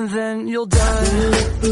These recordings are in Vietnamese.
and then you'll die.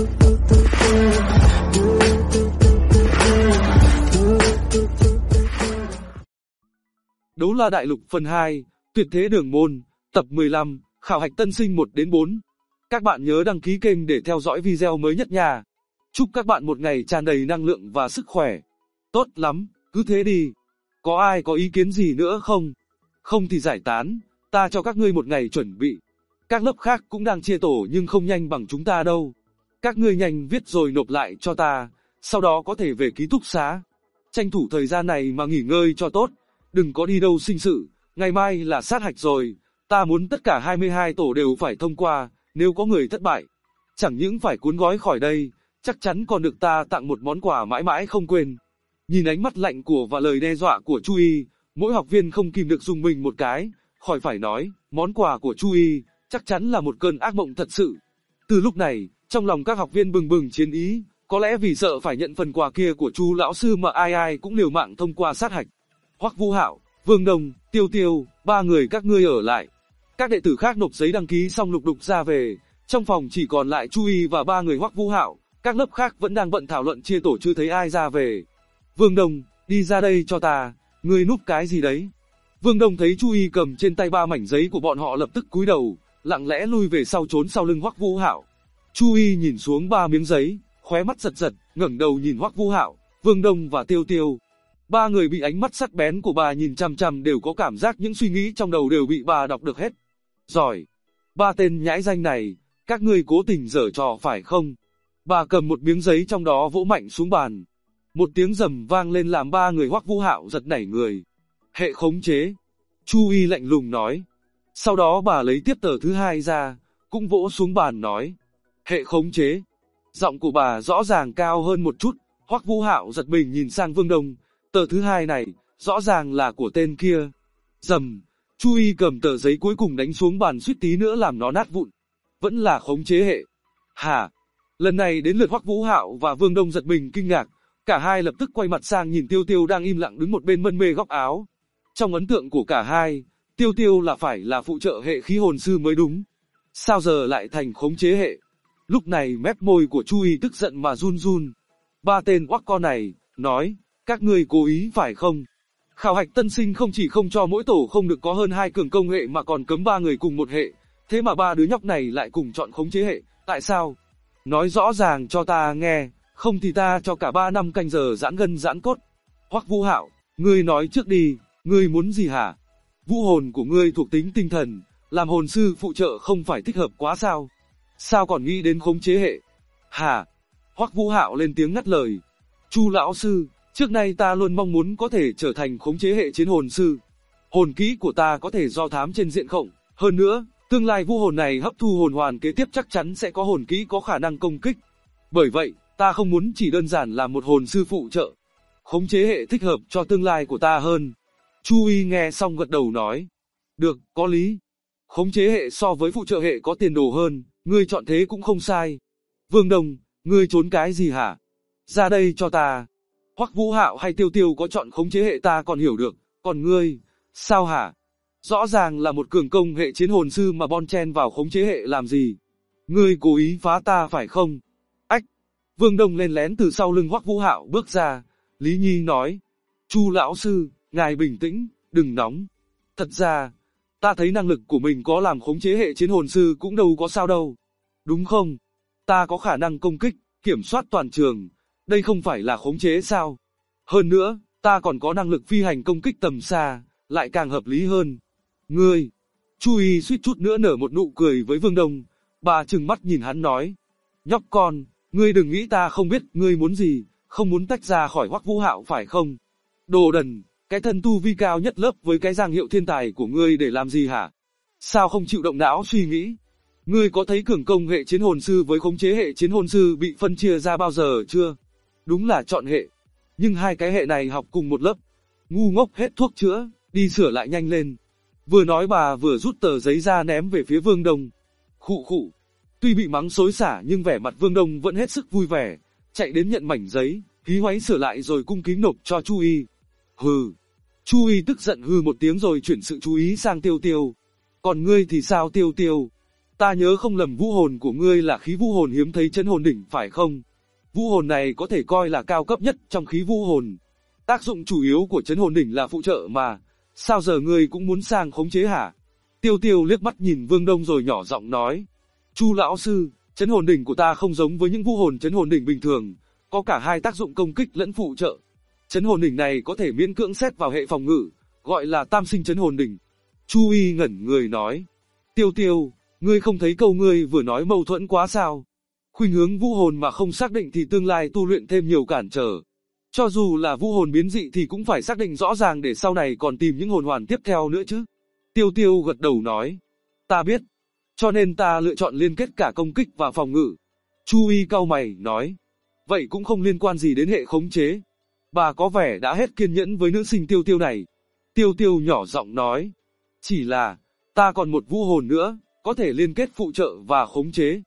Đấu La Đại Lục phần 2, Tuyệt Thế Đường Môn, tập 15, khảo hạch tân sinh 1 đến 4. Các bạn nhớ đăng ký kênh để theo dõi video mới nhất nha. Chúc các bạn một ngày tràn đầy năng lượng và sức khỏe. Tốt lắm, cứ thế đi. Có ai có ý kiến gì nữa không? Không thì giải tán, ta cho các ngươi một ngày chuẩn bị. Các lớp khác cũng đang chia tổ nhưng không nhanh bằng chúng ta đâu. Các ngươi nhanh viết rồi nộp lại cho ta, sau đó có thể về ký túc xá. Tranh thủ thời gian này mà nghỉ ngơi cho tốt, đừng có đi đâu sinh sự, ngày mai là sát hạch rồi. Ta muốn tất cả 22 tổ đều phải thông qua, nếu có người thất bại, chẳng những phải cuốn gói khỏi đây, chắc chắn còn được ta tặng một món quà mãi mãi không quên. Nhìn ánh mắt lạnh của và lời đe dọa của Chu Y, mỗi học viên không kìm được dùng mình một cái, khỏi phải nói, món quà của Chu Y chắc chắn là một cơn ác mộng thật sự. Từ lúc này, trong lòng các học viên bừng bừng chiến ý, có lẽ vì sợ phải nhận phần quà kia của Chu lão sư mà ai ai cũng liều mạng thông qua sát hạch. Hoắc Vũ Hạo, Vương Đông, Tiêu Tiêu, 3 người các ngươi ở lại. Các đệ tử khác nộp giấy đăng ký xong lục đục ra về, trong phòng chỉ còn lại Chu Y và 3 người Hoắc Vũ Hạo, các lớp khác vẫn đang bận thảo luận chia tổ chưa thấy ai ra về. Vương Đông, đi ra đây cho ta, ngươi núp cái gì đấy? Vương Đông thấy Chu Y cầm trên tay 3 mảnh giấy của bọn họ lập tức cúi đầu, lặng lẽ lui về sau trốn sau lưng Hoắc Vũ Hạo. Chu Y nhìn xuống 3 miếng giấy, khóe mắt giật giật, ngẩng đầu nhìn Hoắc Vũ Hạo, Vương Đông và Tiêu Tiêu. 3 người bị ánh mắt sắc bén của bà nhìn chằm chằm đều có cảm giác những suy nghĩ trong đầu đều bị bà đọc được hết. Giỏi! 3 tên nhãi danh này, các ngươi cố tình giở trò phải không? Bà cầm một miếng giấy trong đó vỗ mạnh xuống bàn. Một tiếng rầm vang lên làm 3 người Hoắc Vũ Hạo giật nảy người. Hệ khống chế. Chu Y lạnh lùng nói. Sau đó bà lấy tiếp tờ thứ 2 ra, cũng vỗ xuống bàn nói. Hệ khống chế. Giọng của bà rõ ràng cao hơn một chút. Hoắc Vũ Hạo giật mình nhìn sang Vương Đông. Tờ thứ 2 này, rõ ràng là của tên kia. Rầm. Chu Y cầm tờ giấy cuối cùng đánh xuống bàn suýt tí nữa làm nó nát vụn. Vẫn là khống chế hệ. Hả? Lần này đến lượt Hoắc Vũ Hạo và Vương Đông giật mình kinh ngạc. Cả hai lập tức quay mặt sang nhìn Tiêu Tiêu đang im lặng đứng một bên mân mê góc áo. Trong ấn tượng của cả hai, Tiêu Tiêu phải là phụ trợ hệ khí hồn sư mới đúng. Sao giờ lại thành khống chế hệ? Lúc này mép môi của Chu Y tức giận mà run run. 3 tên oắc con này, nói, các ngươi cố ý phải không? Khảo hạch tân sinh không chỉ không cho mỗi tổ không được có hơn 2 cường công hệ mà còn cấm 3 người cùng một hệ. Thế mà 3 đứa nhóc này lại cùng chọn khống chế hệ, tại sao? Nói rõ ràng cho ta nghe, không thì ta cho cả 3 năm canh giờ giãn gân giãn cốt. Hoắc Vũ Hạo, ngươi nói trước đi, ngươi muốn gì hả? Vũ hồn của ngươi thuộc tính tinh thần, làm hồn sư phụ trợ không phải thích hợp quá sao? Sao còn nghĩ đến khống chế hệ? Hả? Hoắc Vũ Hạo lên tiếng ngắt lời. Chu lão sư, trước nay ta luôn mong muốn có thể trở thành khống chế hệ chiến hồn sư. Hồn kỹ của ta có thể do thám trên diện rộng, hơn nữa, tương lai vũ hồn này hấp thu hồn hoàn kế tiếp chắc chắn sẽ có hồn kỹ có khả năng công kích. Bởi vậy, ta không muốn chỉ đơn giản là một hồn sư phụ trợ. Khống chế hệ thích hợp cho tương lai của ta hơn. Chu Y nghe xong gật đầu nói. Được, có lý. Khống chế hệ so với phụ trợ hệ có tiền đồ hơn, ngươi chọn thế cũng không sai. Vương Đông, ngươi trốn cái gì hả? Ra đây cho ta. Hoắc Vũ Hạo hay Tiêu Tiêu có chọn khống chế hệ ta còn hiểu được, còn ngươi, sao hả? Rõ ràng là một cường công hệ chiến hồn sư mà bon chen vào khống chế hệ làm gì? Ngươi cố ý phá ta phải không? Ách! Vương Đông lên lén từ sau lưng Hoắc Vũ Hạo bước ra, Lý Nhi nói. Chu lão sư, ngài bình tĩnh, đừng nóng. Thật ra, ta thấy năng lực của mình có làm khống chế hệ chiến hồn sư cũng đâu có sao đâu. Đúng không? Ta có khả năng công kích, kiểm soát toàn trường. Đây không phải là khống chế sao? Hơn nữa, ta còn có năng lực phi hành công kích tầm xa, lại càng hợp lý hơn. Ngươi! Chu Y suýt chút nữa nở một nụ cười với Vương Đông. Bà trừng mắt nhìn hắn nói. Nhóc con, ngươi đừng nghĩ ta không biết ngươi muốn gì, không muốn tách ra khỏi Hoắc Vũ Hạo phải không? Đồ đần, cái thân tu vi cao nhất lớp với cái giang hiệu thiên tài của ngươi để làm gì hả? Sao không chịu động não suy nghĩ? Ngươi có thấy cường công hệ chiến hồn sư với khống chế hệ chiến hồn sư bị phân chia ra bao giờ chưa? Đúng là chọn hệ. Nhưng hai cái hệ này học cùng một lớp. Ngu ngốc hết thuốc chữa, đi sửa lại nhanh lên. Vừa nói bà vừa rút tờ giấy ra ném về phía Vương Đông. Khụ khụ. Tuy bị mắng xối xả nhưng vẻ mặt Vương Đông vẫn hết sức vui vẻ. Chạy đến nhận mảnh giấy, hí hoáy sửa lại rồi cung kính nộp cho Chu Y. Hừ. Chu Y tức giận hừ một tiếng rồi chuyển sự chú ý sang Tiêu Tiêu. Còn ngươi thì sao Tiêu Tiêu? Ta nhớ không lầm vũ hồn của ngươi là khí vũ hồn hiếm thấy trấn hồn đỉnh phải không? Vũ hồn này có thể coi là cao cấp nhất trong khí vũ hồn. Tác dụng chủ yếu của trấn hồn đỉnh là phụ trợ mà, sao giờ ngươi cũng muốn sang khống chế hả? Tiêu Tiêu liếc mắt nhìn Vương Đông rồi nhỏ giọng nói. Chu lão sư, trấn hồn đỉnh của ta không giống với những vũ hồn trấn hồn đỉnh bình thường, có cả hai tác dụng công kích lẫn phụ trợ. Trấn hồn đỉnh này có thể miễn cưỡng xét vào hệ phòng ngự, gọi là tam sinh trấn hồn đỉnh. Chu Y ngẩn người nói. Tiêu Tiêu, ngươi không thấy câu ngươi vừa nói mâu thuẫn quá sao? Khuynh hướng vũ hồn mà không xác định thì tương lai tu luyện thêm nhiều cản trở. Cho dù là vũ hồn biến dị thì cũng phải xác định rõ ràng để sau này còn tìm những hồn hoàn tiếp theo nữa chứ. Tiêu Tiêu gật đầu nói. Ta biết. Cho nên ta lựa chọn liên kết cả công kích và phòng ngự. Chu Y cau mày nói. Vậy cũng không liên quan gì đến hệ khống chế. Bà có vẻ đã hết kiên nhẫn với nữ sinh Tiêu Tiêu này. Tiêu Tiêu nhỏ giọng nói. Chỉ là, ta còn một vũ hồn nữa, có thể liên kết phụ trợ và khống chế.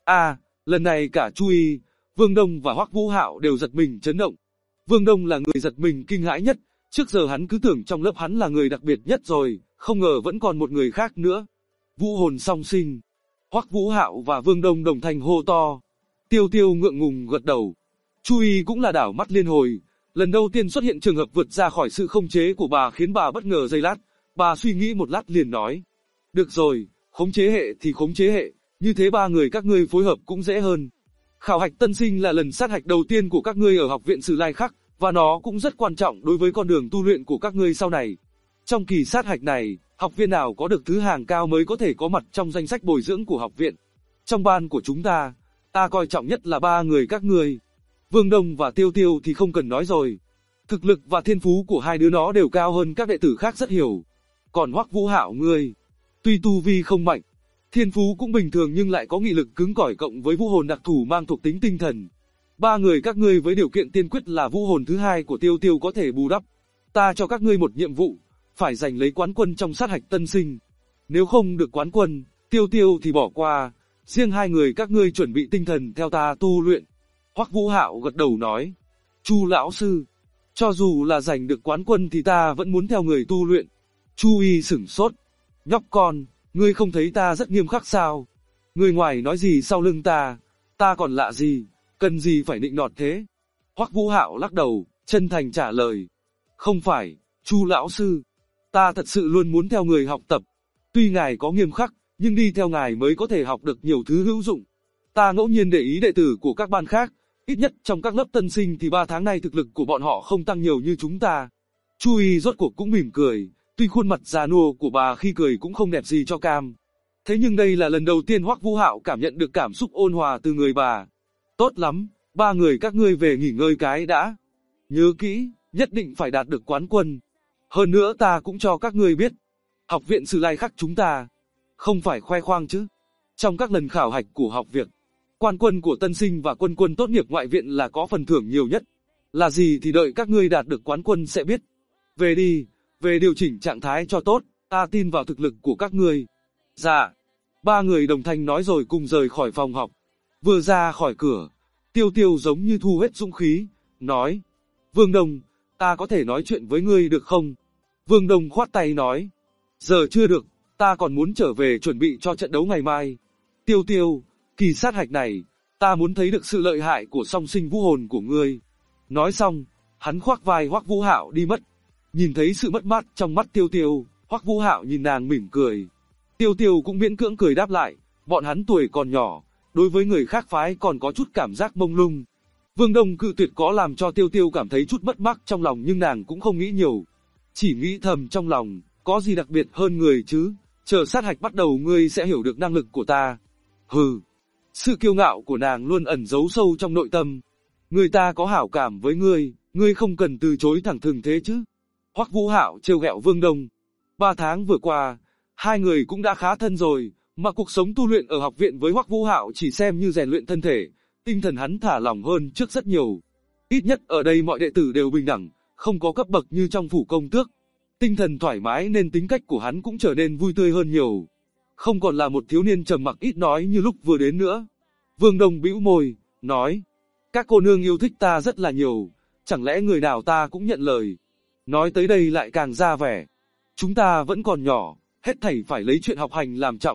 Lần này cả Chu Y, Vương Đông và Hoắc Vũ Hạo đều giật mình chấn động. Vương Đông là người giật mình kinh hãi nhất, trước giờ hắn cứ tưởng trong lớp hắn là người đặc biệt nhất rồi, không ngờ vẫn còn một người khác nữa. Vũ hồn song sinh. Hoắc Vũ Hạo và Vương Đông đồng thanh hô to. Tiêu Tiêu ngượng ngùng gật đầu. Chu Y cũng là đảo mắt liên hồi, lần đầu tiên xuất hiện trường hợp vượt ra khỏi sự khống chế của bà khiến bà bất ngờ giây lát, bà suy nghĩ một lát liền nói. Được rồi, khống chế hệ thì khống chế hệ, như thế ba người các ngươi phối hợp cũng dễ hơn. Khảo hạch tân sinh là lần sát hạch đầu tiên của các ngươi ở học viện Sử Lai Khắc, và nó cũng rất quan trọng đối với con đường tu luyện của các ngươi sau này. Trong kỳ sát hạch này, học viên nào có được thứ hạng cao mới có thể có mặt trong danh sách bồi dưỡng của học viện. Trong ban của chúng ta, ta coi trọng nhất là ba người các ngươi. Vương Đông và Tiêu Tiêu thì không cần nói rồi. Thực lực và thiên phú của hai đứa nó đều cao hơn các đệ tử khác rất nhiều. Còn Hoắc Vũ Hạo ngươi, tuy tu vi không mạnh, thiên phú cũng bình thường nhưng lại có nghị lực cứng cỏi cộng với vũ hồn đặc thù mang thuộc tính tinh thần. Ba người các ngươi với điều kiện tiên quyết là vũ hồn thứ hai của Tiêu Tiêu có thể bù đắp. Ta cho các ngươi một nhiệm vụ, phải giành lấy quán quân trong sát hạch tân sinh. Nếu không được quán quân, Tiêu Tiêu thì bỏ qua, riêng hai người các ngươi chuẩn bị tinh thần theo ta tu luyện. Hoắc Vũ Hạo gật đầu nói. Chu lão sư, cho dù là giành được quán quân thì ta vẫn muốn theo người tu luyện. Chu Y sửng sốt. Nhóc con, ngươi không thấy ta rất nghiêm khắc sao? Ngươi ngoài nói gì sau lưng ta còn lạ gì, cần gì phải nịnh nọt thế? Hoắc Vũ Hạo lắc đầu, chân thành trả lời. Không phải, Chu lão sư, ta thật sự luôn muốn theo người học tập. Tuy ngài có nghiêm khắc, nhưng đi theo ngài mới có thể học được nhiều thứ hữu dụng. Ta ngẫu nhiên để ý đệ tử của các ban khác, ít nhất trong các lớp tân sinh thì 3 tháng nay thực lực của bọn họ không tăng nhiều như chúng ta. Chu Y rốt cuộc cũng mỉm cười, tuy khuôn mặt già nua của bà khi cười cũng không đẹp gì cho cam. Thế nhưng đây là lần đầu tiên Hoắc Vũ Hạo cảm nhận được cảm xúc ôn hòa từ người bà. Tốt lắm, ba người các ngươi về nghỉ ngơi cái đã. Nhớ kỹ, nhất định phải đạt được quán quân. Hơn nữa ta cũng cho các ngươi biết, học viện Sử Lai Khắc chúng ta, không phải khoe khoang chứ. Trong các lần khảo hạch của học viện, quan quân của tân sinh và quân quân tốt nghiệp ngoại viện là có phần thưởng nhiều nhất. Là gì thì đợi các ngươi đạt được quán quân sẽ biết. Về đi, về điều chỉnh trạng thái cho tốt, ta tin vào thực lực của các ngươi. Dạ. Ba người đồng thanh nói rồi cùng rời khỏi phòng học. Vừa ra khỏi cửa, Tiêu Tiêu giống như thu hết dũng khí, nói. Vương Đông, ta có thể nói chuyện với ngươi được không? Vương Đông khoát tay nói. Giờ chưa được, ta còn muốn trở về chuẩn bị cho trận đấu ngày mai. Tiêu Tiêu, kỳ sát hạch này, ta muốn thấy được sự lợi hại của song sinh vũ hồn của ngươi. Nói xong, hắn khoác vai Hoắc Vũ Hạo đi mất. Nhìn thấy sự mất mát trong mắt Tiêu Tiêu, Hoắc Vũ Hạo nhìn nàng mỉm cười. Tiêu Tiêu cũng miễn cưỡng cười đáp lại, bọn hắn tuổi còn nhỏ, đối với người khác phái còn có chút cảm giác mông lung. Vương Đông cự tuyệt có làm cho Tiêu Tiêu cảm thấy chút mất mát trong lòng nhưng nàng cũng không nghĩ nhiều. Chỉ nghĩ thầm trong lòng, có gì đặc biệt hơn người chứ, chờ sát hạch bắt đầu ngươi sẽ hiểu được năng lực của ta. Hừ, sự kiêu ngạo của nàng luôn ẩn giấu sâu trong nội tâm. Người ta có hảo cảm với ngươi không cần từ chối thẳng thừng thế chứ. Hoắc Vũ Hạo trêu ghẹo Vương Đông. 3 tháng vừa qua, hai người cũng đã khá thân rồi, mà cuộc sống tu luyện ở học viện với Hoắc Vũ Hạo chỉ xem như rèn luyện thân thể, tinh thần hắn thả lỏng hơn trước rất nhiều. Ít nhất ở đây mọi đệ tử đều bình đẳng, không có cấp bậc như trong phủ công tước. Tinh thần thoải mái nên tính cách của hắn cũng trở nên vui tươi hơn nhiều. Không còn là một thiếu niên trầm mặc ít nói như lúc vừa đến nữa. Vương Đông bĩu môi, nói. Các cô nương yêu thích ta rất là nhiều, chẳng lẽ người nào ta cũng nhận lời. Nói tới đây lại càng ra vẻ. Chúng ta vẫn còn nhỏ, hết thảy phải lấy chuyện học hành làm trọng.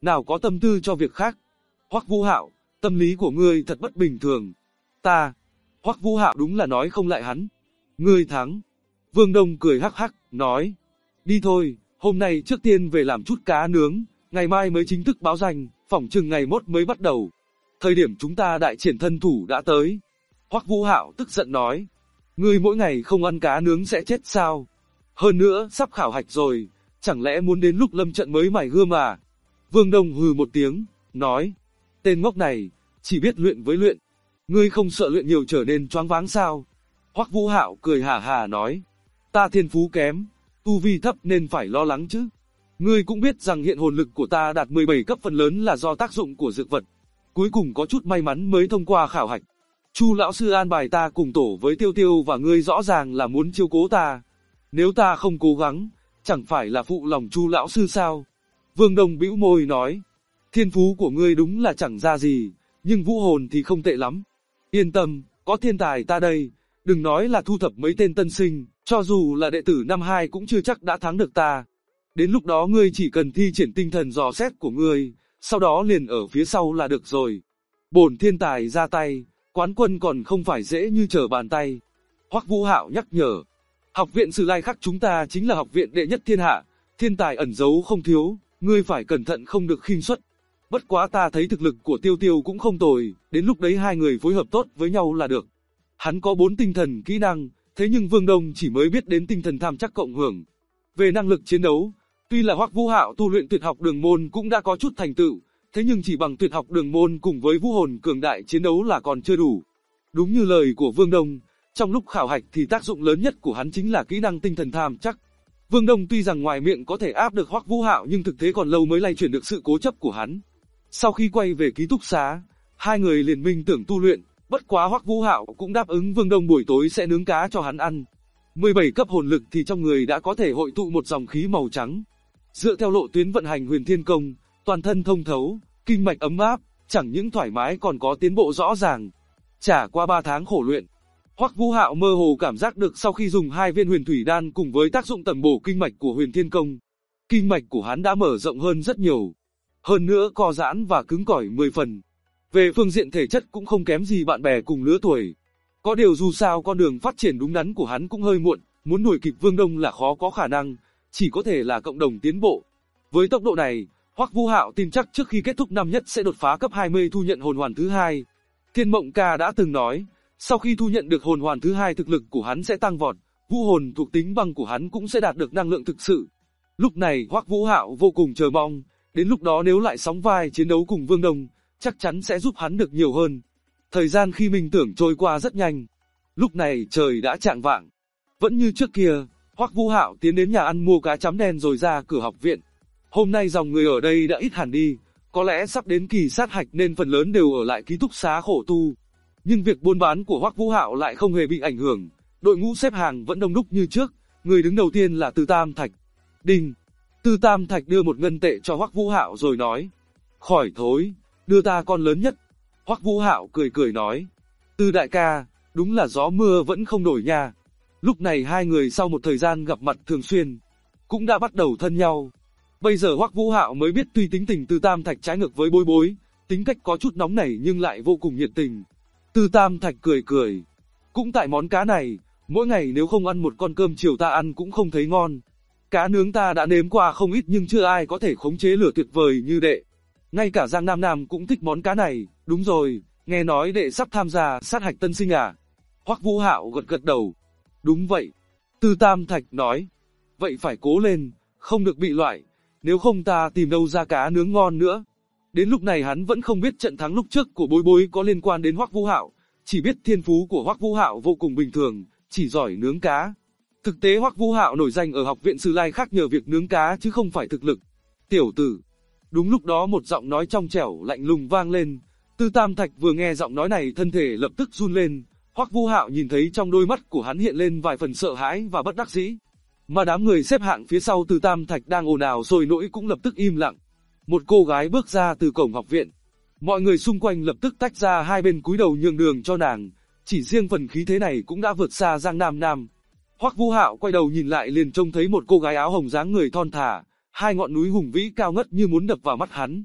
nào có tâm tư cho việc khác. Hoắc Vũ Hạo, tâm lý của ngươi thật bất bình thường. Ta, Hoắc Vũ Hạo đúng là nói không lại hắn. Ngươi thắng. Vương Đông cười hắc hắc, nói. Đi thôi, hôm nay trước tiên về làm chút cá nướng, ngày mai mới chính thức báo danh, phỏng chừng ngày mốt mới bắt đầu. Thời điểm chúng ta đại triển thân thủ đã tới. Hoắc Vũ Hạo tức giận nói. Ngươi mỗi ngày không ăn cá nướng sẽ chết sao? Hơn nữa, sắp khảo hạch rồi, chẳng lẽ muốn đến lúc lâm trận mới mài gươm à? Vương Đông hừ một tiếng, nói. Tên ngốc này, chỉ biết luyện với luyện. Ngươi không sợ luyện nhiều trở nên choáng váng sao? Hoắc Vũ Hạo cười hà hà nói. Ta thiên phú kém, tu vi thấp nên phải lo lắng chứ. Ngươi cũng biết rằng hiện hồn lực của ta đạt 17 cấp phần lớn là do tác dụng của dược vật. Cuối cùng có chút may mắn mới thông qua khảo hạch. Chu lão sư an bài ta cùng tổ với Tiêu Tiêu và ngươi rõ ràng là muốn chiếu cố ta. Nếu ta không cố gắng, chẳng phải là phụ lòng Chu lão sư sao? Vương Đông bĩu môi nói. Thiên phú của ngươi đúng là chẳng ra gì, nhưng vũ hồn thì không tệ lắm. Yên tâm, có thiên tài ta đây, đừng nói là thu thập mấy tên tân sinh, cho dù là đệ tử năm 2 cũng chưa chắc đã thắng được ta. Đến lúc đó ngươi chỉ cần thi triển tinh thần dò xét của ngươi, sau đó liền ở phía sau là được rồi. Bổn thiên tài ra tay, quán quân còn không phải dễ như trở bàn tay. Hoắc Vũ Hạo nhắc nhở. Học viện Sử Lai Khắc chúng ta chính là học viện đệ nhất thiên hạ, thiên tài ẩn giấu không thiếu, ngươi phải cẩn thận không được khinh suất. Bất quá ta thấy thực lực của Tiêu Tiêu cũng không tồi, đến lúc đấy hai người phối hợp tốt với nhau là được. Hắn có 4 tinh thần kỹ năng, thế nhưng Vương Đông chỉ mới biết đến tinh thần tham chắc cộng hưởng. Về năng lực chiến đấu, tuy là Hoắc Vũ Hạo tu luyện tuyệt học đường môn cũng đã có chút thành tựu, thế nhưng chỉ bằng tuyệt học đường môn cùng với vũ hồn cường đại chiến đấu là còn chưa đủ. Đúng như lời của Vương Đông, trong lúc khảo hạch thì tác dụng lớn nhất của hắn chính là kỹ năng tinh thần tham chắc. Vương Đông tuy rằng ngoài miệng có thể áp được Hoắc Vũ Hạo nhưng thực tế còn lâu mới lay chuyển được sự cố chấp của hắn. Sau khi quay về ký túc xá, hai người liền minh tưởng tu luyện, bất quá Hoắc Vũ Hạo cũng đáp ứng Vương Đông buổi tối sẽ nướng cá cho hắn ăn. 17 cấp hồn lực thì trong người đã có thể hội tụ một dòng khí màu trắng. Dựa theo lộ tuyến vận hành Huyền Thiên Công, toàn thân thông thấu, kinh mạch ấm áp, chẳng những thoải mái còn có tiến bộ rõ ràng. Trải qua 3 tháng khổ luyện, Hoắc Vũ Hạo mơ hồ cảm giác được sau khi dùng 2 viên huyền thủy đan cùng với tác dụng tẩm bổ kinh mạch của Huyền Thiên Công, kinh mạch của hắn đã mở rộng hơn rất nhiều. Hơn nữa co giãn và cứng cỏi 10 phần. Về phương diện thể chất cũng không kém gì bạn bè cùng lứa tuổi. Có điều dù sao con đường phát triển đúng đắn của hắn cũng hơi muộn, muốn đuổi kịp Vương Đông là khó có khả năng, chỉ có thể là cộng đồng tiến bộ. Với tốc độ này, Hoắc Vũ Hạo tin chắc trước khi kết thúc năm nhất sẽ đột phá cấp 20 thu nhận hồn hoàn thứ 2. Thiên Mộng Ca đã từng nói, sau khi thu nhận được hồn hoàn thứ 2 thực lực của hắn sẽ tăng vọt, vũ hồn thuộc tính băng của hắn cũng sẽ đạt được năng lượng thực sự. Lúc này Hoắc Vũ Hạo vô cùng chờ mong, đến lúc đó nếu lại sóng vai chiến đấu cùng Vương Đông, chắc chắn sẽ giúp hắn được nhiều hơn. Thời gian khi mình tưởng trôi qua rất nhanh. Lúc này trời đã chạng vạng. Vẫn như trước kia, Hoắc Vũ Hạo tiến đến nhà ăn mua cá chấm đen rồi ra cửa học viện. Hôm nay dòng người ở đây đã ít hẳn đi, có lẽ sắp đến kỳ sát hạch nên phần lớn đều ở lại ký túc xá khổ tu. Nhưng việc buôn bán của Hoắc Vũ Hạo lại không hề bị ảnh hưởng, đội ngũ xếp hàng vẫn đông đúc như trước, người đứng đầu tiên là Từ Tam Thạch. Đinh! Từ Tam Thạch đưa một ngân tệ cho Hoắc Vũ Hạo rồi nói. Khỏi thối, đưa ta con lớn nhất. Hoắc Vũ Hạo cười cười nói. Từ đại ca, đúng là gió mưa vẫn không đổi nha. Lúc này hai người sau một thời gian gặp mặt thường xuyên, cũng đã bắt đầu thân nhau. Bây giờ Hoắc Vũ Hạo mới biết tuy tính tình Từ Tam Thạch trái ngược với Bối Bối, tính cách có chút nóng nảy nhưng lại vô cùng nhiệt tình. Từ Tam Thạch cười cười. Cũng tại món cá này, mỗi ngày nếu không ăn một con cơm chiều ta ăn cũng không thấy ngon. Cá nướng ta đã nếm qua không ít nhưng chưa ai có thể khống chế lửa tuyệt vời như đệ. Ngay cả Giang Nam Nam cũng thích món cá này, đúng rồi, nghe nói đệ sắp tham gia sát hạch tân sinh à? Hoắc Vũ Hạo gật gật đầu. Đúng vậy. Từ Tam Thạch nói. Vậy phải cố lên, không được bị loại, nếu không ta tìm đâu ra cá nướng ngon nữa. Đến lúc này hắn vẫn không biết trận thắng lúc trước của Bối Bối có liên quan đến Hoắc Vũ Hạo, chỉ biết thiên phú của Hoắc Vũ Hạo vô cùng bình thường, chỉ giỏi nướng cá. Thực tế Hoắc Vũ Hạo nổi danh ở học viện Sử Lai Khắc nhờ việc nướng cá chứ không phải thực lực. Tiểu tử. Đúng lúc đó một giọng nói trong trẻo lạnh lùng vang lên. Từ Tam Thạch vừa nghe giọng nói này thân thể lập tức run lên. Hoắc Vũ Hạo nhìn thấy trong đôi mắt của hắn hiện lên vài phần sợ hãi và bất đắc dĩ. Mà đám người xếp hạng phía sau Từ Tam Thạch đang ồn ào sôi nổi cũng lập tức im lặng. Một cô gái bước ra từ cổng học viện. Mọi người xung quanh lập tức tách ra hai bên cúi đầu nhường đường cho nàng. Chỉ riêng phần khí thế này cũng đã vượt xa Giang Nam Nam. Hoắc Vũ Hạo quay đầu nhìn lại liền trông thấy một cô gái áo hồng dáng người thon thả, hai ngọn núi hùng vĩ cao ngất như muốn đập vào mắt hắn.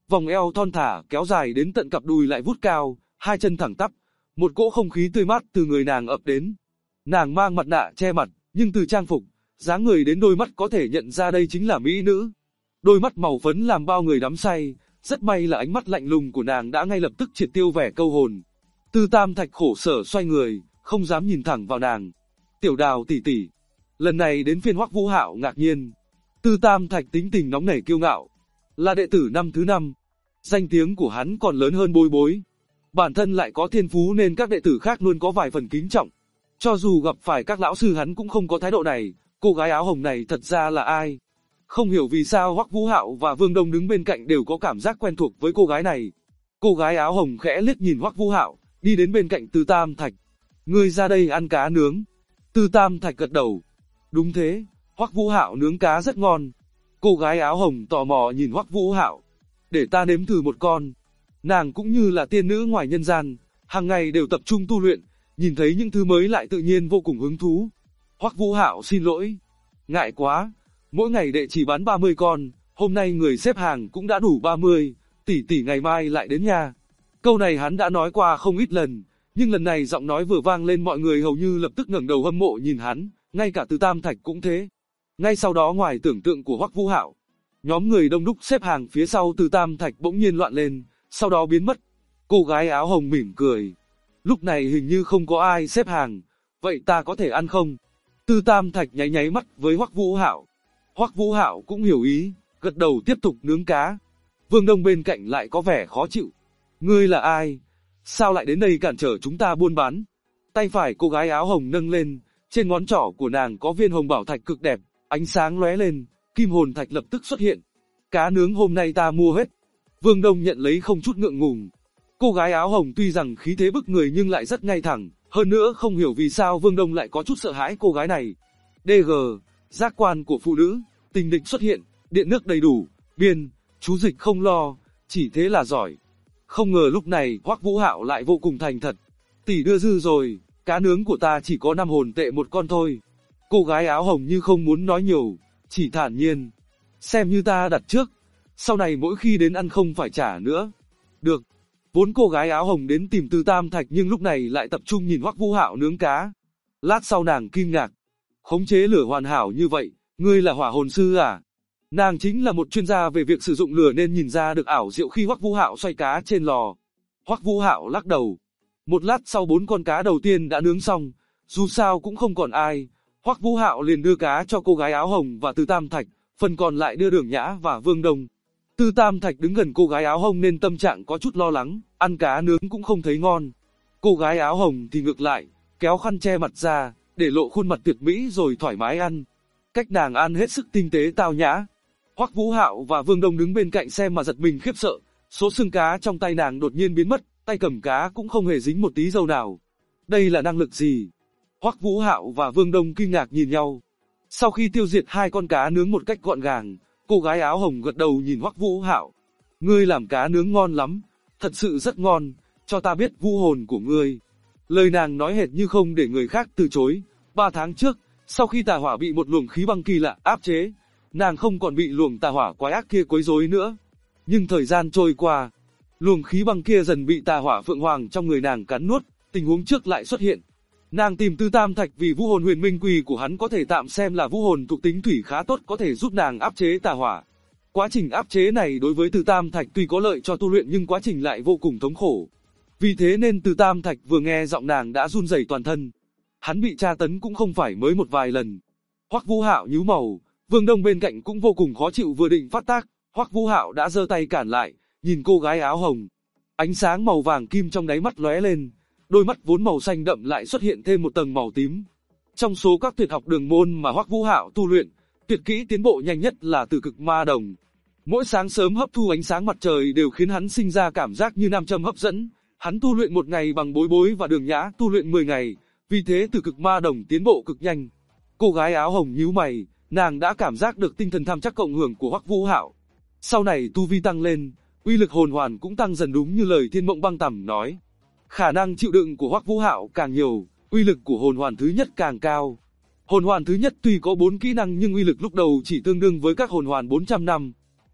Vòng eo thon thả kéo dài đến tận cặp đùi lại vút cao, hai chân thẳng tắp, một cỗ không khí tươi mát từ người nàng ập đến. Nàng mang mặt nạ che mặt, nhưng từ trang phục, dáng người đến đôi mắt có thể nhận ra đây chính là mỹ nữ. Đôi mắt màu phấn làm bao người đắm say, rất may là ánh mắt lạnh lùng của nàng đã ngay lập tức triệt tiêu vẻ câu hồn. Tư Tam Thạch khổ sở xoay người, không dám nhìn thẳng vào nàng. Tiểu Đào tỷ tỷ. Lần này đến phiên Hoắc Vũ Hạo ngạc nhiên. Tư Tam Thạch tính tình nóng nảy kiêu ngạo, là đệ tử năm thứ 5. Danh tiếng của hắn còn lớn hơn Bối Bối. Bản thân lại có thiên phú nên các đệ tử khác luôn có vài phần kính trọng. Cho dù gặp phải các lão sư hắn cũng không có thái độ này. Cô gái áo hồng này thật ra là ai? Không hiểu vì sao Hoắc Vũ Hạo và Vương Đông đứng bên cạnh đều có cảm giác quen thuộc với cô gái này. Cô gái áo hồng khẽ liếc nhìn Hoắc Vũ Hạo, đi đến bên cạnh Tư Tam Thạch. Ngươi ra đây ăn cá nướng. Tư Tam Thạch gật đầu. Đúng thế, Hoắc Vũ Hạo nướng cá rất ngon. Cô gái áo hồng tò mò nhìn Hoắc Vũ Hạo. Để ta nếm thử một con. Nàng cũng như là tiên nữ ngoài nhân gian, hàng ngày đều tập trung tu luyện, nhìn thấy những thứ mới lại tự nhiên vô cùng hứng thú. Hoắc Vũ Hạo xin lỗi. Ngại quá, mỗi ngày đệ chỉ bán 30 con, hôm nay người xếp hàng cũng đã đủ 30, tỷ tỷ ngày mai lại đến nhà. Câu này hắn đã nói qua không ít lần, nhưng lần này giọng nói vừa vang lên mọi người hầu như lập tức ngẩng đầu hâm mộ nhìn hắn, ngay cả Tư Tam Thạch cũng thế. Ngay sau đó ngoài tưởng tượng của Hoắc Vũ Hạo, nhóm người đông đúc xếp hàng phía sau Tư Tam Thạch bỗng nhiên loạn lên, sau đó biến mất. Cô gái áo hồng mỉm cười. Lúc này hình như không có ai xếp hàng, vậy ta có thể ăn không? Tư Tam Thạch nháy nháy mắt với Hoắc Vũ Hạo. Hoắc Vũ Hạo cũng hiểu ý, gật đầu tiếp tục nướng cá. Vương Đông bên cạnh lại có vẻ khó chịu. Ngươi là ai? Sao lại đến đây cản trở chúng ta buôn bán? Tay phải cô gái áo hồng nâng lên, trên ngón trỏ của nàng có viên hồng bảo thạch cực đẹp, ánh sáng lóe lên, kim hồn thạch lập tức xuất hiện. Cá nướng hôm nay ta mua hết. Vương Đông nhận lấy không chút ngượng ngùng. Cô gái áo hồng tuy rằng khí thế bức người nhưng lại rất ngay thẳng, hơn nữa không hiểu vì sao Vương Đông lại có chút sợ hãi cô gái này. DG, giác quan của phụ nữ, tình địch xuất hiện, điện nước đầy đủ, biên, chú dịch không lo, chỉ thế là giỏi. Không ngờ lúc này Hoắc Vũ Hạo lại vô cùng thành thật. Tỷ đưa dư rồi, cá nướng của ta chỉ có 5 hồn tệ một con thôi. Cô gái áo hồng như không muốn nói nhiều, chỉ thản nhiên. Xem như ta đặt trước, sau này mỗi khi đến ăn không phải trả nữa. Được. Vốn cô gái áo hồng đến tìm Tư Tam Thạch nhưng lúc này lại tập trung nhìn Hoắc Vũ Hạo nướng cá. Lát sau nàng kinh ngạc. Khống chế lửa hoàn hảo như vậy, ngươi là hỏa hồn sư à? Nàng chính là một chuyên gia về việc sử dụng lửa nên nhìn ra được ảo diệu khi Hoắc Vũ Hạo xoay cá trên lò. Hoắc Vũ Hạo lắc đầu. Một lát sau 4 con cá đầu tiên đã nướng xong, dù sao cũng không còn ai. Hoắc Vũ Hạo liền đưa cá cho cô gái áo hồng và Tư Tam Thạch, phần còn lại đưa Đường Nhã và Vương Đông. Tư Tam Thạch đứng gần cô gái áo hồng nên tâm trạng có chút lo lắng, ăn cá nướng cũng không thấy ngon. Cô gái áo hồng thì ngược lại, kéo khăn che mặt ra, để lộ khuôn mặt tuyệt mỹ rồi thoải mái ăn. Cách nàng ăn hết sức tinh tế tao nhã. Hoắc Vũ Hạo và Vương Đông đứng bên cạnh xem mà giật mình khiếp sợ, số xương cá trong tay nàng đột nhiên biến mất, tay cầm cá cũng không hề dính một tí dầu nào. Đây là năng lực gì? Hoắc Vũ Hạo và Vương Đông kinh ngạc nhìn nhau. Sau khi tiêu diệt 2 con cá nướng một cách gọn gàng, cô gái áo hồng gật đầu nhìn Hoắc Vũ Hạo. Ngươi làm cá nướng ngon lắm, thật sự rất ngon, cho ta biết vũ hồn của ngươi. Lời nàng nói hệt như không để người khác từ chối. 3 tháng trước, sau khi tà hỏa bị một luồng khí băng kỳ lạ áp chế, nàng không còn bị luồng tà hỏa quái ác kia quấy rối nữa. Nhưng thời gian trôi qua, luồng khí băng kia dần bị tà hỏa phượng hoàng trong người nàng cắn nuốt, tình huống trước lại xuất hiện. Nàng tìm Tư Tam Thạch vì vũ hồn huyền minh quỳ của hắn có thể tạm xem là vũ hồn thuộc tính thủy khá tốt có thể giúp nàng áp chế tà hỏa. Quá trình áp chế này đối với Tư Tam Thạch tuy có lợi cho tu luyện nhưng quá trình lại vô cùng thống khổ. Vì thế nên Tư Tam Thạch vừa nghe giọng nàng đã run rẩy toàn thân. Hắn bị tra tấn cũng không phải mới một vài lần. Hoắc Vũ Hạo nhíu mày, Vương Đông bên cạnh cũng vô cùng khó chịu vừa định phát tác, Hoắc Vũ Hạo đã giơ tay cản lại, nhìn cô gái áo hồng. Ánh sáng màu vàng kim trong đáy mắt lóe lên, đôi mắt vốn màu xanh đậm lại xuất hiện thêm một tầng màu tím. Trong số các tuyệt học đường môn mà Hoắc Vũ Hạo tu luyện, tuyệt kỹ tiến bộ nhanh nhất là Tử Cực Ma Đồng. Mỗi sáng sớm hấp thu ánh sáng mặt trời đều khiến hắn sinh ra cảm giác như nam châm hấp dẫn. Hắn tu luyện 1 ngày bằng Bối Bối và Đường Nhã tu luyện 10 ngày, vì thế Tử Cực Ma Đồng tiến bộ cực nhanh. Cô gái áo hồng nhíu mày, nàng đã cảm giác được tinh thần tham chắc cộng hưởng của Hoắc Vũ Hạo. Sau này tu vi tăng lên, uy lực hồn hoàn cũng tăng dần đúng như lời Thiên Mộng Băng Tẩm nói. Khả năng chịu đựng của Hoắc Vũ Hạo càng nhiều, uy lực của hồn hoàn thứ nhất càng cao. Hồn hoàn thứ nhất tuy có 4 kỹ năng nhưng uy lực lúc đầu chỉ tương đương với các hồn hoàn 400 năm.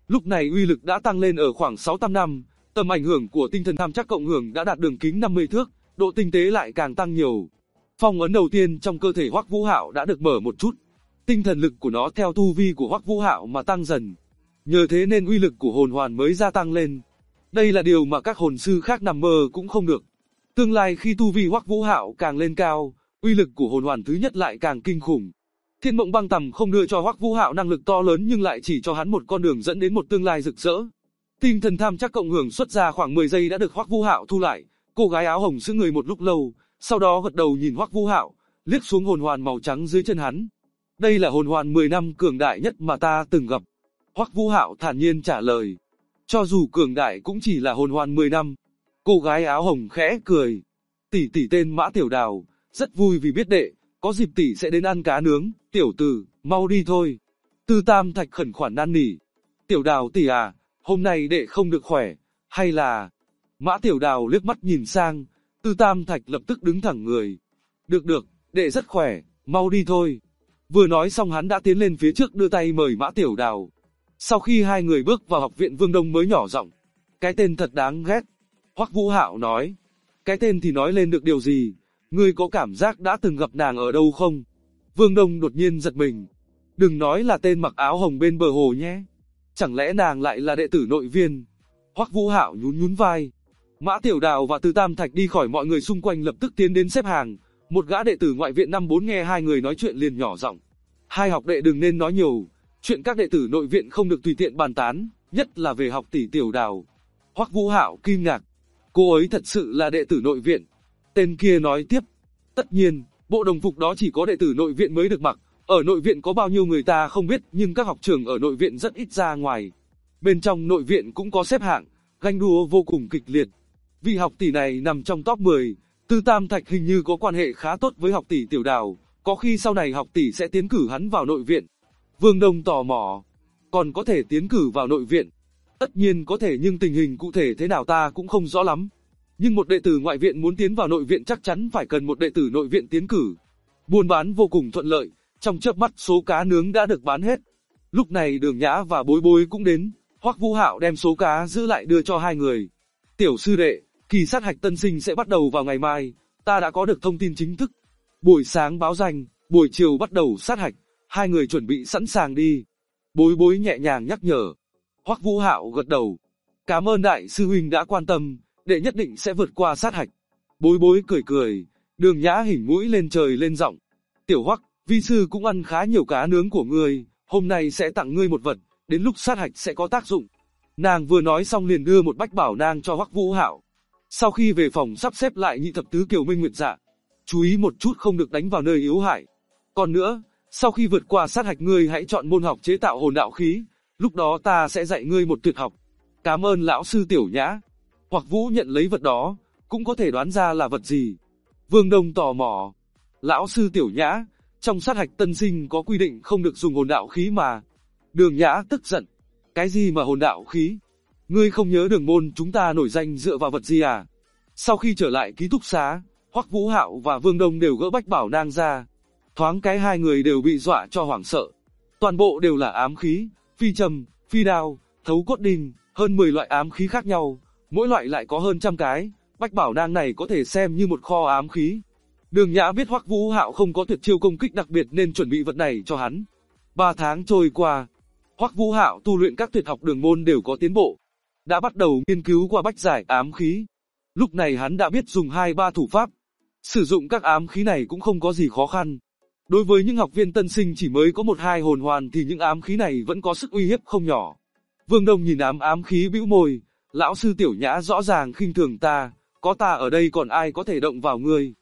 Lúc này uy lực đã tăng lên ở khoảng 6-8 năm, tầm ảnh hưởng của tinh thần tham chắc cộng hưởng đã đạt đường kính 50 thước, độ tinh tế lại càng tăng nhiều. Phong ấn đầu tiên trong cơ thể Hoắc Vũ Hạo đã được mở một chút. Tinh thần lực của nó theo tu vi của Hoắc Vũ Hạo mà tăng dần. Nhờ thế nên uy lực của hồn hoàn mới gia tăng lên. Đây là điều mà các hồn sư khác nằm mơ cũng không được. Tương lai khi tu vi Hoắc Vũ Hạo càng lên cao, uy lực của hồn hoàn thứ nhất lại càng kinh khủng. Thiên Mộng Băng Tầm không đưa cho Hoắc Vũ Hạo năng lực to lớn nhưng lại chỉ cho hắn một con đường dẫn đến một tương lai rực rỡ. Tinh thần tham chắc cộng hưởng xuất ra khoảng 10 giây đã được Hoắc Vũ Hạo thu lại. Cô gái áo hồng sững người một lúc lâu, sau đó gật đầu nhìn Hoắc Vũ Hạo, liếc xuống hồn hoàn màu trắng dưới chân hắn. Đây là hồn hoàn 10 năm cường đại nhất mà ta từng gặp. Hoắc Vũ Hạo thản nhiên trả lời. Cho dù cường đại cũng chỉ là hồn hoàn 10 năm. Cô gái áo hồng khẽ cười. Tỷ tỷ tên Mã Tiểu Đào, rất vui vì biết đệ, có dịp tỷ sẽ đến ăn cá nướng, tiểu tử, mau đi thôi. Tư Tam Thạch khẩn khoản năn nỉ. Tiểu Đào tỷ à, hôm nay đệ không được khỏe, hay là... Mã Tiểu Đào liếc mắt nhìn sang, Tư Tam Thạch lập tức đứng thẳng người. Được được, đệ rất khỏe, mau đi thôi. Vừa nói xong hắn đã tiến lên phía trước đưa tay mời Mã Tiểu Đào. Sau khi hai người bước vào học viện Vương Đông mới nhỏ giọng. Cái tên thật đáng ghét. Hoắc Vũ Hạo nói. Cái tên thì nói lên được điều gì? Ngươi có cảm giác đã từng gặp nàng ở đâu không? Vương Đông đột nhiên giật mình. Đừng nói là tên mặc áo hồng bên bờ hồ nhé. Chẳng lẽ nàng lại là đệ tử nội viên? Hoắc Vũ Hạo nhún nhún vai. Mã Tiểu Đào và Từ Tam Thạch đi khỏi mọi người xung quanh lập tức tiến đến xếp hàng. Một gã đệ tử ngoại viện năm 4 nghe hai người nói chuyện liền nhỏ giọng. Hai học đệ đừng nên nói nhiều. Chuyện các đệ tử nội viện không được tùy tiện bàn tán, nhất là về học tỷ Tiểu Đào. Hoắc Vũ Hạo kinh ngạc. Cô ấy thật sự là đệ tử nội viện. Tên kia nói tiếp. Tất nhiên, bộ đồng phục đó chỉ có đệ tử nội viện mới được mặc. Ở nội viện có bao nhiêu người ta không biết, nhưng các học trưởng ở nội viện rất ít ra ngoài. Bên trong nội viện cũng có xếp hạng, ganh đua vô cùng kịch liệt. Vị học tỷ này nằm trong top 10, Tư Tam Thạch hình như có quan hệ khá tốt với học tỷ Tiểu Đào, có khi sau này học tỷ sẽ tiến cử hắn vào nội viện. Vương Đông tò mò, còn có thể tiến cử vào nội viện? Tất nhiên có thể nhưng tình hình cụ thể thế nào ta cũng không rõ lắm. Nhưng một đệ tử ngoại viện muốn tiến vào nội viện chắc chắn phải cần một đệ tử nội viện tiến cử. Buôn bán vô cùng thuận lợi, trong chớp mắt số cá nướng đã được bán hết. Lúc này Đường Nhã và Bối Bối cũng đến, Hoắc Vũ Hạo đem số cá giữ lại đưa cho hai người. Tiểu sư đệ, kỳ sát hạch tân sinh sẽ bắt đầu vào ngày mai, ta đã có được thông tin chính thức. Buổi sáng báo danh, buổi chiều bắt đầu sát hạch, hai người chuẩn bị sẵn sàng đi. Bối Bối nhẹ nhàng nhắc nhở. Hoắc Vũ Hạo gật đầu. Cảm ơn đại sư huynh đã quan tâm, đệ nhất định sẽ vượt qua sát hạch. Bối Bối cười cười, Đường Nhã hỉnh mũi lên trời lên giọng. Tiểu Hoắc, vi sư cũng ăn khá nhiều cá nướng của ngươi, hôm nay sẽ tặng ngươi một vật, đến lúc sát hạch sẽ có tác dụng. Nàng vừa nói xong liền đưa một bách bảo nang cho Hoắc Vũ Hạo. Sau khi về phòng sắp xếp lại nhị thập tứ Kiều Minh Nguyệt Dạ, chú ý một chút không được đánh vào nơi yếu hại. Còn nữa, sau khi vượt qua sát hạch ngươi hãy chọn môn học chế tạo hồn đạo khí, lúc đó ta sẽ dạy ngươi một tuyệt học. Cảm ơn lão sư Tiểu Nhã. Hoắc Vũ nhận lấy vật đó, cũng có thể đoán ra là vật gì. Vương Đông tò mò. Lão sư Tiểu Nhã, trong sát hạch tân sinh có quy định không được dùng hồn đạo khí mà. Đường Nhã tức giận. Cái gì mà hồn đạo khí? Ngươi không nhớ Đường môn chúng ta nổi danh dựa vào vật gì à? Sau khi trở lại ký túc xá, Hoắc Vũ Hạo và Vương Đông đều gỡ bách bảo nang ra. Thoáng cái hai người đều bị dọa cho hoảng sợ. Toàn bộ đều là ám khí, phi châm, phi đao, thấu cốt đinh, hơn 10 loại ám khí khác nhau, mỗi loại lại có hơn trăm cái. Bách bảo nang này có thể xem như một kho ám khí. Đường Nhã biết Hoắc Vũ Hạo không có tuyệt chiêu công kích đặc biệt nên chuẩn bị vật này cho hắn. 3 tháng trôi qua, Hoắc Vũ Hạo tu luyện các tuyệt học đường môn đều có tiến bộ. Đã bắt đầu nghiên cứu qua bách giải ám khí. Lúc này hắn đã biết dùng 2-3 thủ pháp. Sử dụng các ám khí này cũng không có gì khó khăn. Đối với những học viên tân sinh chỉ mới có 1-2 hồn hoàn thì những ám khí này vẫn có sức uy hiếp không nhỏ. Vương Đông nhìn ám khí bĩu môi, lão sư Tiểu Nhã rõ ràng khinh thường ta, có ta ở đây còn ai có thể động vào ngươi.